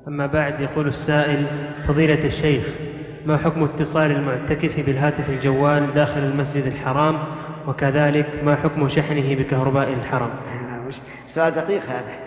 أما بعد، يقول السائل: فضيلة الشيخ، ما حكم اتصال المعتكف بالهاتف الجوال داخل المسجد الحرام؟ وكذلك ما حكم شحنه بكهرباء الحرم؟ سؤال دقيق هذا.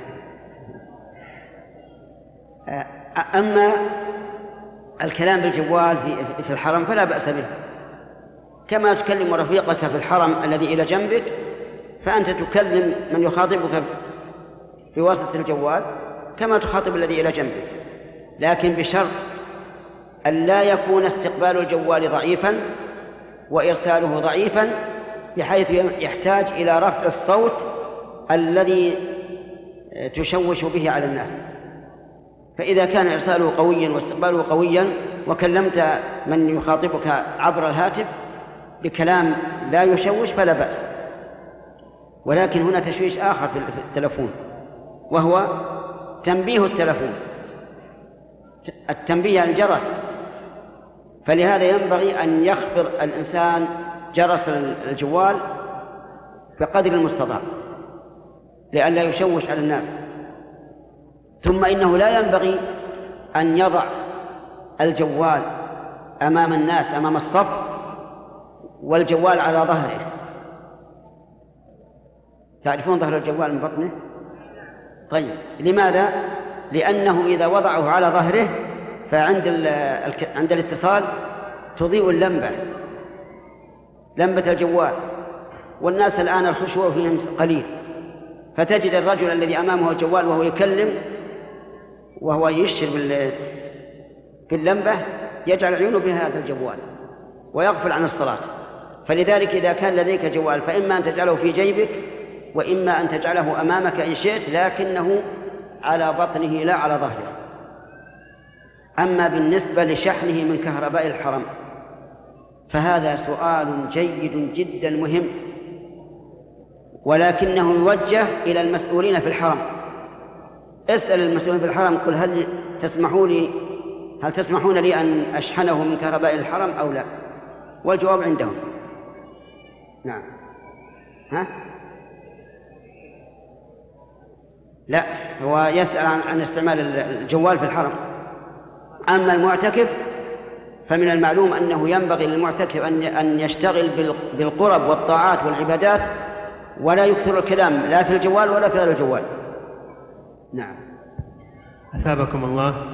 أما الكلام بالجوال في الحرم فلا بأس به، كما تكلم رفيقك في الحرم الذي إلى جنبك، فأنت تكلم من يخاطبك بواسطة الجوال كما تخاطب الذي إلى جنبك، لكن بشرط أن لا يكون استقبال الجوال ضعيفا وإرساله ضعيفا بحيث يحتاج إلى رفع الصوت الذي تشوش به على الناس. فإذا كان إرساله قويا واستقباله قويا وكلمت من يخاطبك عبر الهاتف بكلام لا يشوش فلا بأس. ولكن هنا تشويش آخر في التلفون، وهو تنبيه التلفون، التنبيه عن الجرس، فلهذا ينبغي أن يخفض الإنسان جرس الجوال بقدر المستطاع لئلا يشوش على الناس. ثم إنه لا ينبغي أن يضع الجوال أمام الناس أمام الصف والجوال على ظهره. تعرفون ظهر الجوال من بطنه؟ طيب، لماذا؟ لأنه إذا وضعه على ظهره عند الاتصال تضيء لمبة الجوال، والناس الآن الخشوع فيهم قليل، فتجد الرجل الذي أمامه الجوال وهو يكلم وهو يشر باللمبة يجعل عيونه بهذا الجوال ويغفل عن الصلاة. فلذلك إذا كان لديك جوال فإما أن تجعله في جيبك وإما أن تجعله أمامك إن شئت، لكنه على بطنه لا على ظهره. أما بالنسبة لشحنه من كهرباء الحرم فهذا سؤال جيد جدا مهم، ولكنه يوجه إلى المسؤولين في الحرم. اسأل المسؤولين في الحرم، قل هل تسمحون لي أن أشحنه من كهرباء الحرم أو لا؟ والجواب عندهم. نعم. لا، هو يسأل عن استعمال الجوال في الحرم. أما المعتكف فمن المعلوم أنه ينبغي للمعتكف أن يشتغل بالقرب والطاعات والعبادات ولا يكثر الكلام لا في الجوال ولا في غير الجوال. نعم. أثابكم الله.